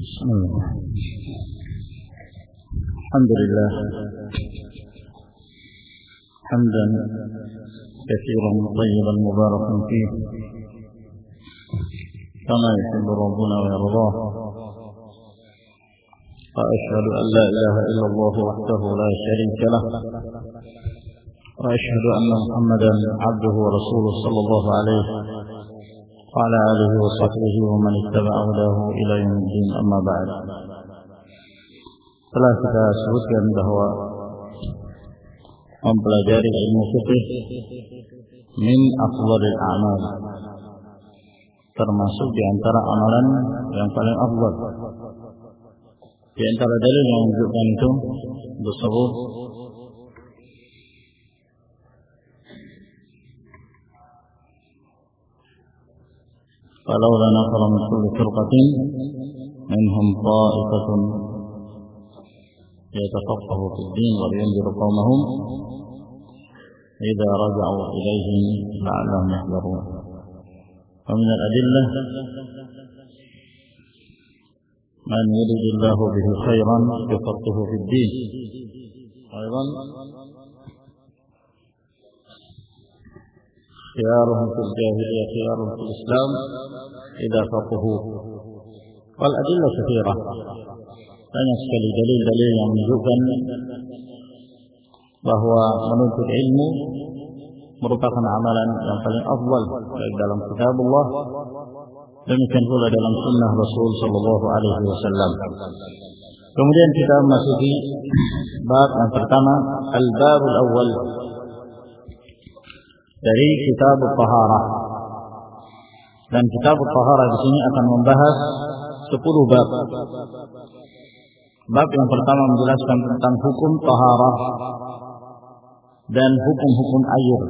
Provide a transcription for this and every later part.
Bismillah. Alhamdulillah. Hamdan katsiran thayyiban mubarakan fihi. Kama yuhibbu rabbuna wa yardah. Wa asyhadu an la ilaha illallah wahdahu la syarika lah. Wa asyhadu anna Muhammadan abduhu wa rasuluhu sallallahu alaihi wa ala alihi wa sahbihi wa man ittaba'a hudahu ila yaumiddin, amma ba'd. Telah kita sebutkan bahwa mempelajari ilmu fikih min afdhalil a'mal, termasuk di antara amalan yang paling afdal. Di antara dalil yang menunjukkan itu disebut فلولا نفر من كل فرقة منهم طائفة يتفقهوا في الدين ولينذروا قومهم إذا رجعوا إليهم لعلهم يحذرون. ومن الأدلة من يريد الله به خيرا يفقهه في الدين. أيضا خيارهم في الجاهلية خيارهم في الإسلام إذا فقهوا. والأدلة كثيرة، banyak sekali dalil-dalil yang menunjukkan bahwa menuntut ilmu merupakan amalan yang paling afdal baik dalam kitabullah, demikian pula dalam sunnah Rasul sallallahu alaihi wasallam. Kemudian kita memasuki bab yang pertama, al-babul awwal dari kitab Taharah. Dan kitab Taharah di sini akan membahas 10 bab. Bab yang pertama menjelaskan tentang hukum taharah dan hukum-hukum air.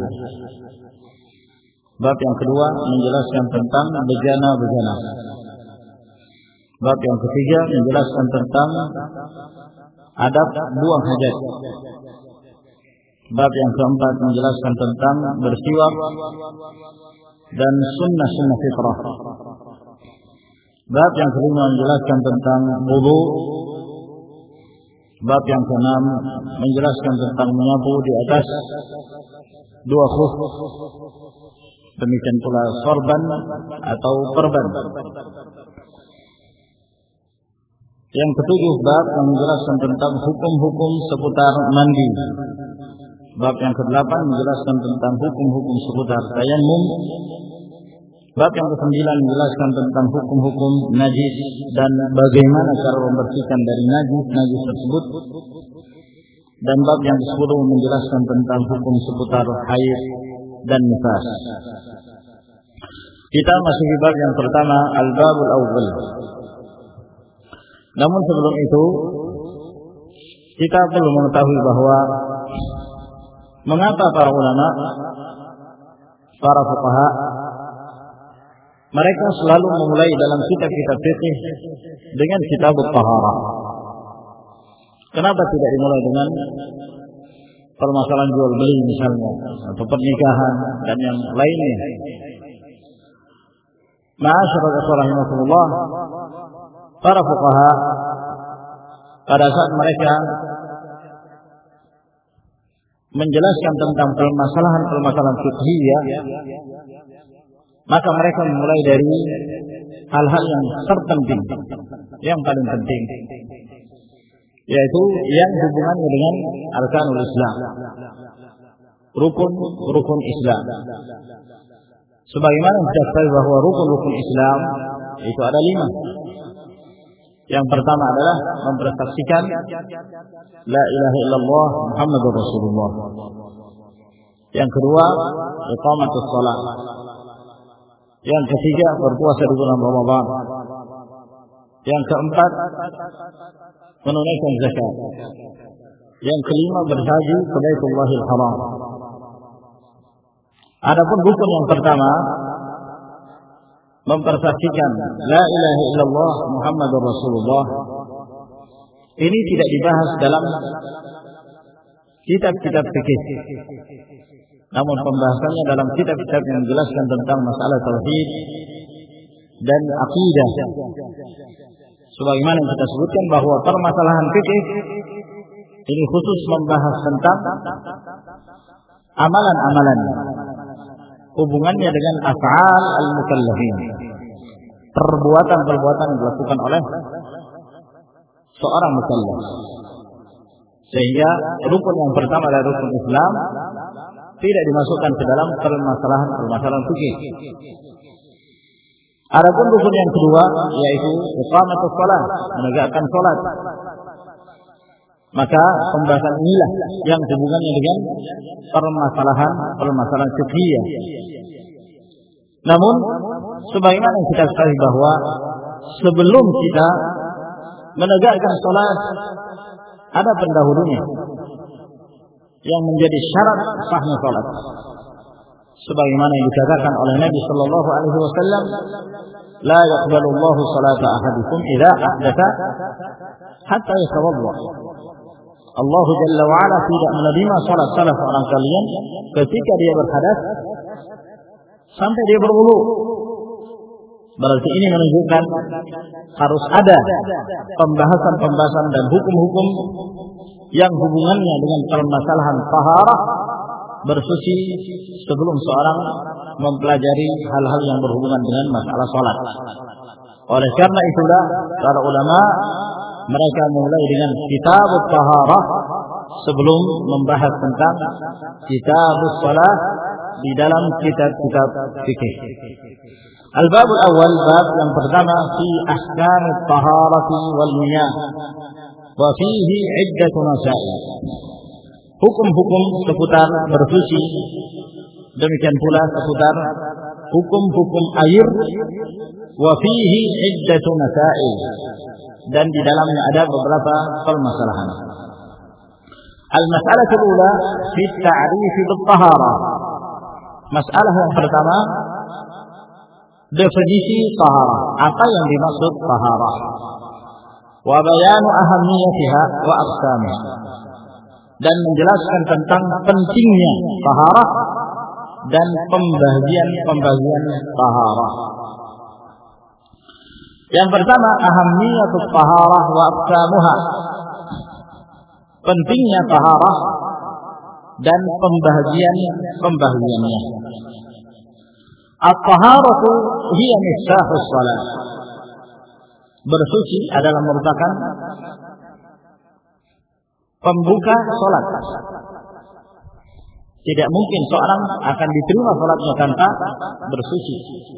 Bab yang kedua menjelaskan tentang bejana-bejana. Bab yang ketiga menjelaskan tentang adab buang hajat. Bab yang keempat menjelaskan tentang bersiwak dan sunnah-sunnah fitrah. Bab yang kelima menjelaskan tentang wudu. Bab yang keenam menjelaskan tentang menyapu di atas 2 khuf. Demikian pula sorban atau perban. Yang ketujuh bab yang menjelaskan tentang hukum-hukum seputar mandi. Bab yang ke-8 menjelaskan tentang hukum-hukum seputar tayammum. Bab yang ke-9 menjelaskan tentang hukum-hukum najis dan bagaimana cara membersihkan dari najis tersebut. Dan bab yang ke-10 menjelaskan tentang hukum seputar haid dan nifas. Kita masuk di bab yang pertama, al-babul awwal. Namun sebelum itu kita perlu mengetahui bahwa mengapa para ulama, para fuqaha, mereka selalu memulai dalam kitab-kitab fikih dengan kitab Taharah. Kenapa tidak dimulai dengan permasalahan jual beli misalnya, atau pernikahan dan yang lainnya? Ma'asyiral ikhwah rahimakumullah, para fuqaha pada saat mereka menjelaskan tentang permasalahan fiqhiyah, maka mereka memulai dari hal-hal yang terpenting, yang paling penting, yaitu yang hubungannya dengan arkanul Islam, rukun Islam. Sebagaimana kita ketahui bahwa rukun Islam itu ada 5. Yang pertama adalah mempersaksikan la ilaha illallah Muhammadur Rasulullah. Yang kedua, iqamatus shalah. Yang ketiga, berpuasa di bulan Ramadan. Yang keempat, menunaikan zakat. Yang kelima, berhaji ke Baitullahil Haram. Adapun rukun yang pertama, mempersaksikan la ilaha illallah Muhammadur Rasulullah, ini tidak dibahas dalam kitab-kitab fikih. Namun pembahasannya dalam kitab-kitab yang menjelaskan tentang masalah tauhid dan akidah. Sebagaimana yang kita sebutkan bahwa permasalahan fikih ini khusus membahas tentang amalan-amalan hubungannya dengan af'al al-mukallafin, perbuatan-perbuatan yang dilakukan oleh seorang mukallaf. Sehingga rukun yang pertama dari rukun Islam tidak dimasukkan ke dalam permasalahan fikih. Adapun rukun yang kedua yaitu iqamatus shalah, menegakkan salat. Maka pembahasan inilah yang hubungannya dengan permasalahan fikih. Namun sebagaimana yang kita ketahui bahwa sebelum kita menegakkan salat ada pendahulunya yang menjadi syarat sahnya salat. Sebagaimana yang dikatakan oleh Nabi sallallahu alaihi wasallam, la yaqbalu Allahu salata ahadikum idza ahdatha hatta yatawadda. Allah Jalla wa Ala tidak menerima salat salah seorang kalian ketika dia berhadas sampai dia berwudu. Berarti ini menunjukkan harus ada pembahasan dan hukum-hukum yang hubungannya dengan permasalahan taharah, bersuci sebelum seorang mempelajari hal-hal yang berhubungan dengan masalah salat. Oleh karena itulah para ulama mereka mulai dengan kitabut taharah sebelum membahas tentang kitabus salat di dalam kitab-kitab fikih. Al-babul awal, bab yang pertama, fi ahkam at-taharati wal miyah wa fihi iddatu masail. Hukum-hukum seputar bersuci, demikian pula seputar hukum-hukum air, wa fihi iddatu masail, dan di dalamnya ada beberapa permasalahan. Al-mas'alatul ula fi at-ta'rif bit-taharah. Masalah yang pertama, definisi taharah. Apa yang dimaksud taharah? Wa bayanu ahammiyatiha wa aqsamiha. Dan menjelaskan tentang pentingnya taharah dan pembagian taharah. Yang pertama, ahammiyatut taharah wa aqsamuha. Pentingnya taharah dan pembagiannya. At-taharatu hiya miftahus shalah. Bersuci adalah merupakan pembuka salat. Tidak mungkin seorang akan diterima salatnya tanpa bersuci.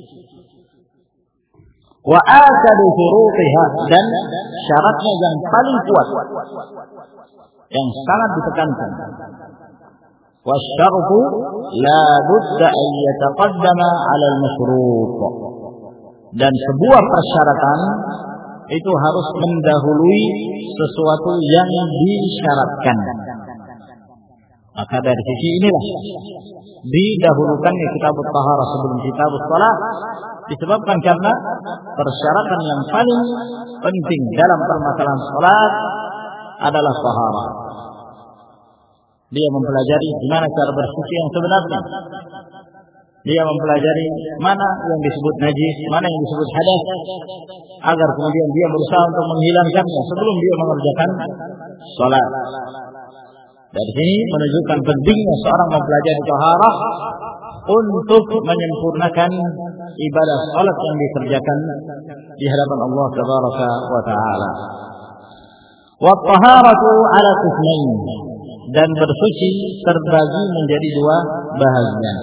Wa akadu shurutiha, dan syaratnya yang paling kuat, yang sangat ditekankan. والشرط لا بد أن يتقدم على المشروط. Dan sebuah persyaratan itu harus mendahului sesuatu yang disyaratkan. Maka dari sisi inilah didahulukan kitabut taharah sebelum kitabus shalah, disebabkan karena persyaratan yang paling penting dalam permasalahan salat adalah taharah. Dia mempelajari gimana cara bersuci yang sebenarnya. Dia mempelajari mana yang disebut najis, mana yang disebut hadas, agar kemudian dia berusaha untuk menghilangkannya sebelum dia mengerjakan salat. Dari sini menunjukkan pentingnya seorang mempelajari taharah untuk menyempurnakan ibadah salat yang dikerjakan di hadapan Allah Tabaraka wa Ta'ala. Wa taharatu ala qismain, dan bersuci terbagi menjadi dua bahagian.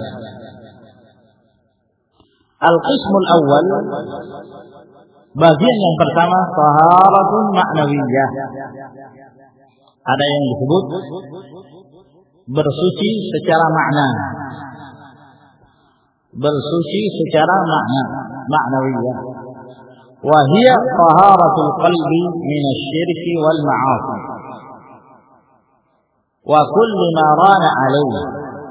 Al-qismul awal, bagian yang pertama, taharatun ma'nawiyah. Ada yang disebut bersuci secara makna. Bersuci secara ma'nawiyah. Wa hiya taharatul qalbi min asy-syirki wal ma'asi. Wa kullu ma rana alaihi.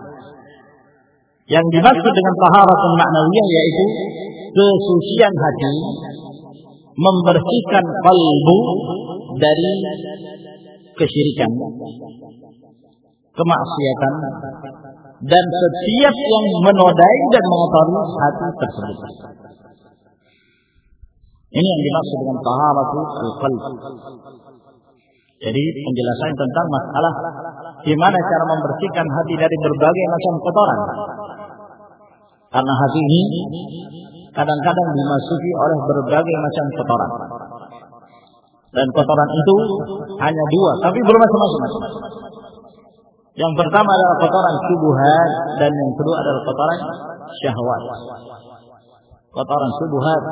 Yang dimaksud dengan taharatun ma'nawiyah yaitu kesucian hati, membersihkan kalbu dari kesyirikan, kemaksiatan, dan setiap yang menodai dan mengotori hati tersebut. Ini yang dimaksud dengan taharatul qalb. Jadi penjelasan tentang masalah gimana cara membersihkan hati dari berbagai macam kotoran. Karena hati ini kadang-kadang dimasuki oleh berbagai macam kotoran. Dan kotoran itu hanya dua, tapi bermacam-macam. Yang pertama adalah kotoran syubhat dan yang kedua adalah kotoran syahwat. Kotoran syubhat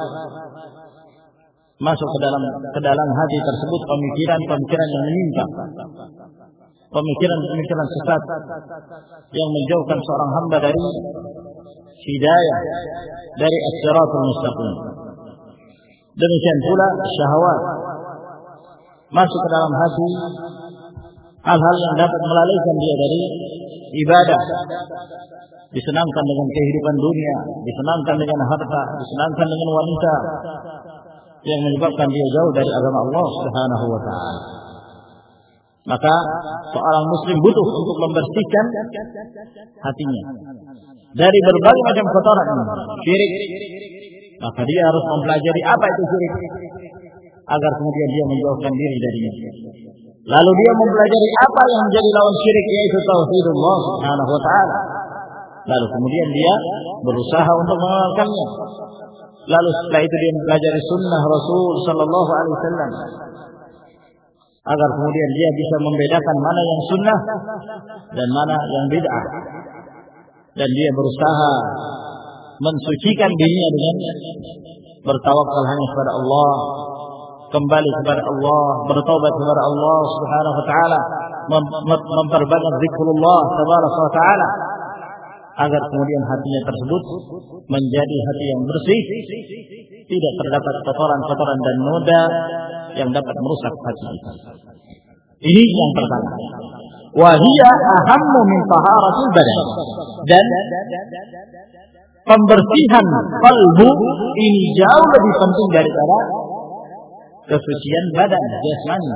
masuk ke dalam hati tersebut pemikiran-pemikiran yang menyimpang, pemikiran-pemikiran sesat yang menjauhkan seorang hamba dari hidayah, dari as-siratal mustaqim. Demikian pula syahwat masuk ke dalam hati, hal-hal yang dapat melalaikan dia dari ibadah, disenangkan dengan kehidupan dunia, disenangkan dengan harta, disenangkan dengan wanita, yang menyebabkan dia jauh dari agama Allah Subhanahu wa taala. Maka seorang muslim butuh untuk membersihkan hatinya dari berbagai macam kotoran syirik. Maka dia harus mempelajari apa itu syirik agar kemudian dia menjauhkan diri darinya. Lalu dia mempelajari apa yang menjadi lawan syirik, yaitu tauhidullah Subhanahu wa taala. Lalu kemudian dia berusaha untuk mengamalkannya. Lalu setelah itu dia mempelajari sunnah Rasul sallallahu alaihi wasallam agar kemudian dia bisa membedakan mana yang sunnah dan mana yang bid'ah. Dan dia berusaha mensucikan dirinya dengan bertawakal hanya kepada Allah, kembali kepada Allah, bertobat kepada Allah Subhanahu wa taala, memperbanyak zikrullah tabaraka wa taala, agar kemudian hatinya tersebut menjadi hati yang bersih, tidak terdapat kotoran-kotoran dan noda yang dapat merusak hati itu. Ini yang pertama. Wa hiya ahammu min taharatil badan. Dan pembersihan kalbu ini jauh lebih penting daripada kesucian badan jasmani.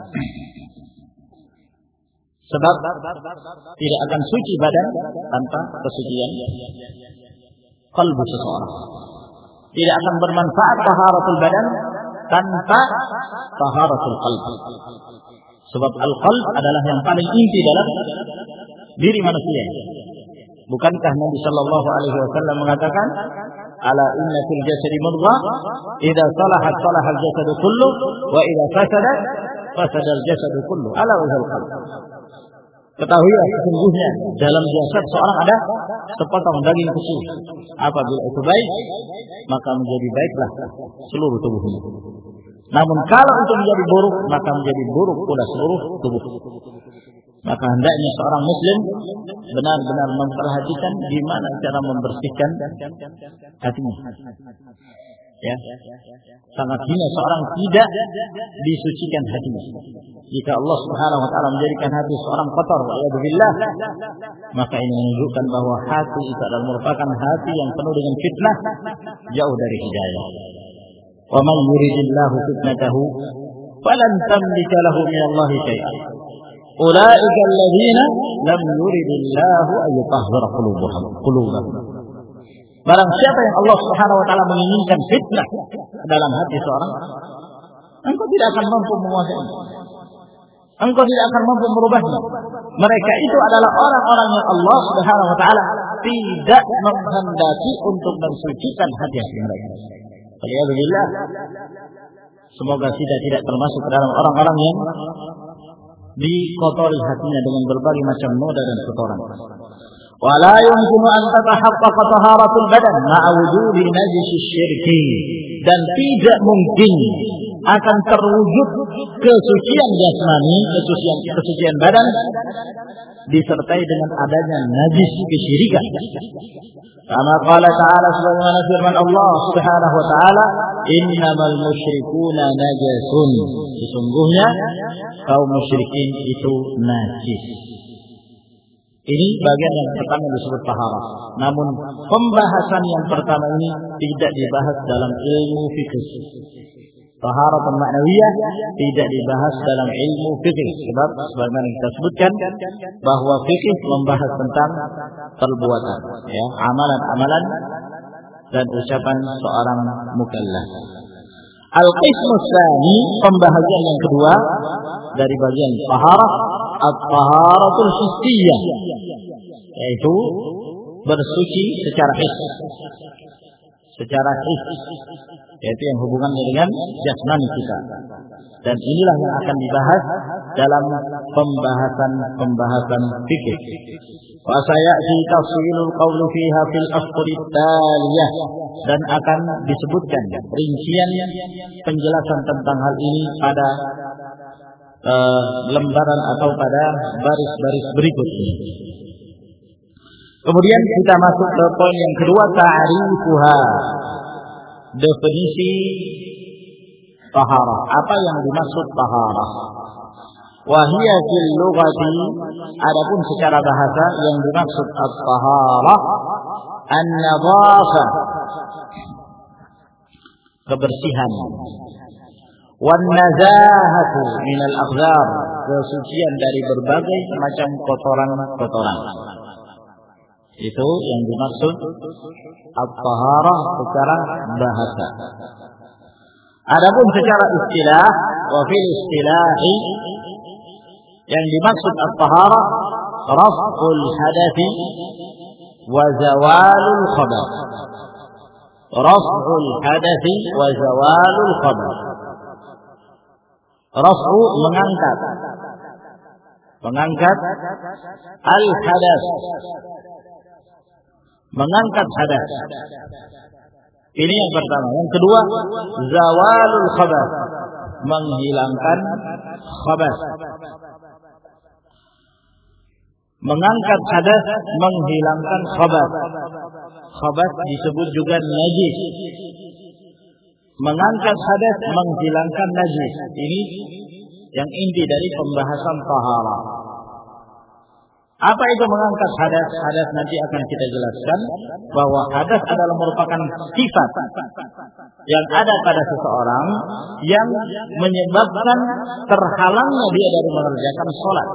Sebab tidak akan suci badan tanpa kesucian kalbu seseorang. Tidak akan bermanfaat taharatul badan tanpa taharatul qalb. Sebab al-qalb adalah yang paling inti dalam diri manusia. Bukankah Nabi sallallahu alaihi wasallam mengatakan, "Ala inna fil jasadi mudghah, idza salahat salaha al-jasadu kullu, wa idza fasadat fasada al-jasadu kullu, ala wajhil qalb." Ketahuilah sesungguhnya dalam jasad seorang ada sepotong daging kecil. Apabila itu baik, maka menjadi baiklah seluruh tubuhnya. Namun kalau itu menjadi buruk, maka menjadi buruk pula seluruh tubuh. Maka hendaknya seorang muslim benar-benar memperhatikan gimana cara membersihkan hatinya. Ya, sangat hina seorang tidak disucikan hatinya. Jika Allah Subhanahu wa taala menjadikan hati seorang kotor, wa'alaikumsalam, maka ini menunjukkan bahwa hati itu adalah merupakan hati yang penuh dengan fitnah, jauh dari hidayah. Wa man yuridillahu fitnatahu falan tamlika lahu min Allah syai'an. Ulaika alladziina lam yuridillahu an yutahhira qulubahum. Barang siapa yang Allah Subhanahu wa taala menginginkan fitnah dalam hati seorang, engkau tidak akan mampu menguasai. Engkau tidak akan mampu merubahnya. Mereka itu adalah orang-orang yang Allah Subhanahu wa taala tidak menghendaki untuk mensucikan hati-hati mereka. Alhamdulillah. Semoga kita tidak termasuk ke dalam orang-orang yang dikotori hatinya dengan berbagai macam noda dan kotoran. Wala yumkinu an tatahaqqaqa taharatul badan ma'a wujudi najis syirki, dan tidak mungkin akan terwujud kesucian jasmani, kesucian badan disertai dengan adanya najis kesyirikan. Kama qala ta'ala, sebagaimana firman Allah Subhanahu wa taala, innamal musyrikuuna najasun, sesungguhnya kaum musyrikin itu najis. Ini bagian yang pertama disebut taharah. Namun pembahasan yang pertama ini tidak dibahas dalam ilmu fikih. Taharah ma'nawiyah tidak dibahas dalam ilmu fikih, sebab sebagaimana kita sebutkan bahwa fikih membahas tentang perbuatan, ya, amalan-amalan dan ucapan seorang mukallaf. Al-qismu tsani, pembahagian yang kedua dari bagian taharah, at-taharatul hissiyah, yaitu bersuci secara hiss. Secara hiss, yaitu yang hubungannya dengan jasmani kita. Dan inilah yang akan dibahas dalam pembahasan fikih. Wa sayati tafsilul qawlu fiha fil asquri taliyah, dan akan disebutkan rincian penjelasan tentang hal ini pada lembaran atau pada baris-baris berikutnya. Kemudian kita masuk ke poin yang kedua, ta'rifuha, definisi taharah. Apa yang dimaksud taharah? Wa hiya fil lughati, adapun secara bahasa yang dimaksud at-taharah an-nadhafah, kebersihan, wan nazahatu min al-aqdar, kesucian dari berbagai macam kotoran-kotoran. Itu yang dimaksud at-taharah secara bahasa. Adapun secara istilah, wa fil istilahi, yang dimaksud at-taharah raf'ul hadathi wa zawalul khabath. Raf'ul hadathi wa zawalul khabath. Raf'u, mengangkat. Mengangkat al-hadath, mengangkat hadas. Ini yang pertama. Yang kedua, zawalul khabath, menghilangkan khabath. Mengangkat hadas, menghilangkan khabath. Khabath disebut juga najis. Mengangkat hadas, menghilangkan najis. Ini yang inti dari pembahasan taharah. Apa itu mengangkat hadas? Hadas nanti akan kita jelaskan bahwa hadas adalah merupakan sifat yang ada pada seseorang yang menyebabkan terhalangnya dia dari mengerjakan sholat.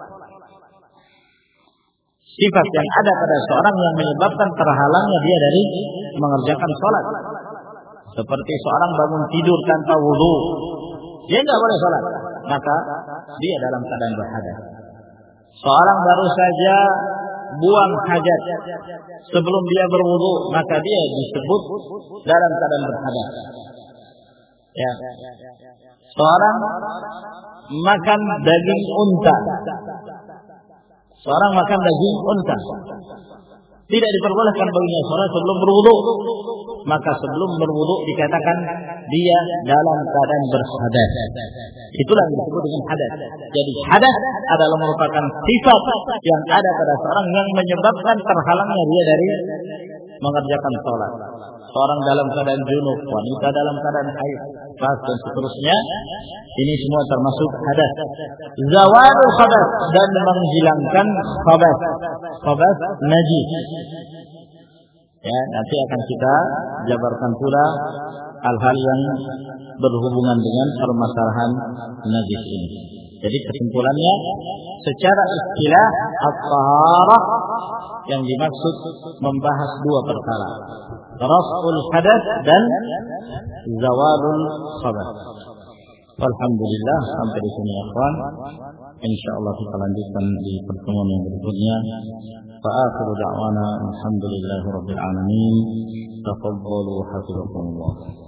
Sifat yang ada pada seseorang yang menyebabkan terhalangnya dia dari mengerjakan sholat. Seperti seorang bangun tidur tanpa wudu, dia tidak boleh sholat, maka dia dalam keadaan berhadas. Seorang baru saja buang hajat sebelum dia berwudu, maka dia disebut dalam keadaan berhadas. Ya. Seorang makan daging unta. Seorang makan daging unta, tidak diperbolehkan baginya sholat sebelum berwudu. Maka sebelum berwudu dikatakan dia dalam keadaan berhadas. Itulah yang disebut dengan hadas. Jadi hadas adalah merupakan sifat yang ada pada seorang yang menyebabkan terhalangnya dia dari mengerjakan sholat. Seorang dalam keadaan junub, wanita dalam keadaan haid, dan seterusnya. Ini semua termasuk hadas. Zawalul khabath, dan menghilangkan khabath. Khabath najis. Ya, nanti akan kita jabarkan pula hal-hal yang berhubungan dengan permasalahan najis ini. Jadi kesimpulannya, secara istilah at-taharah yang dimaksud membahas dua perkara, raf'ul hadath dan zawalul khabath. Alhamdulillah, sampai di sini ya kawan. Insyaallah kita lanjutkan di pertemuan yang berikutnya. Fa akhiru da'wana alhamdulillahirabbil alamin. Tafaddalu hafizakumullah.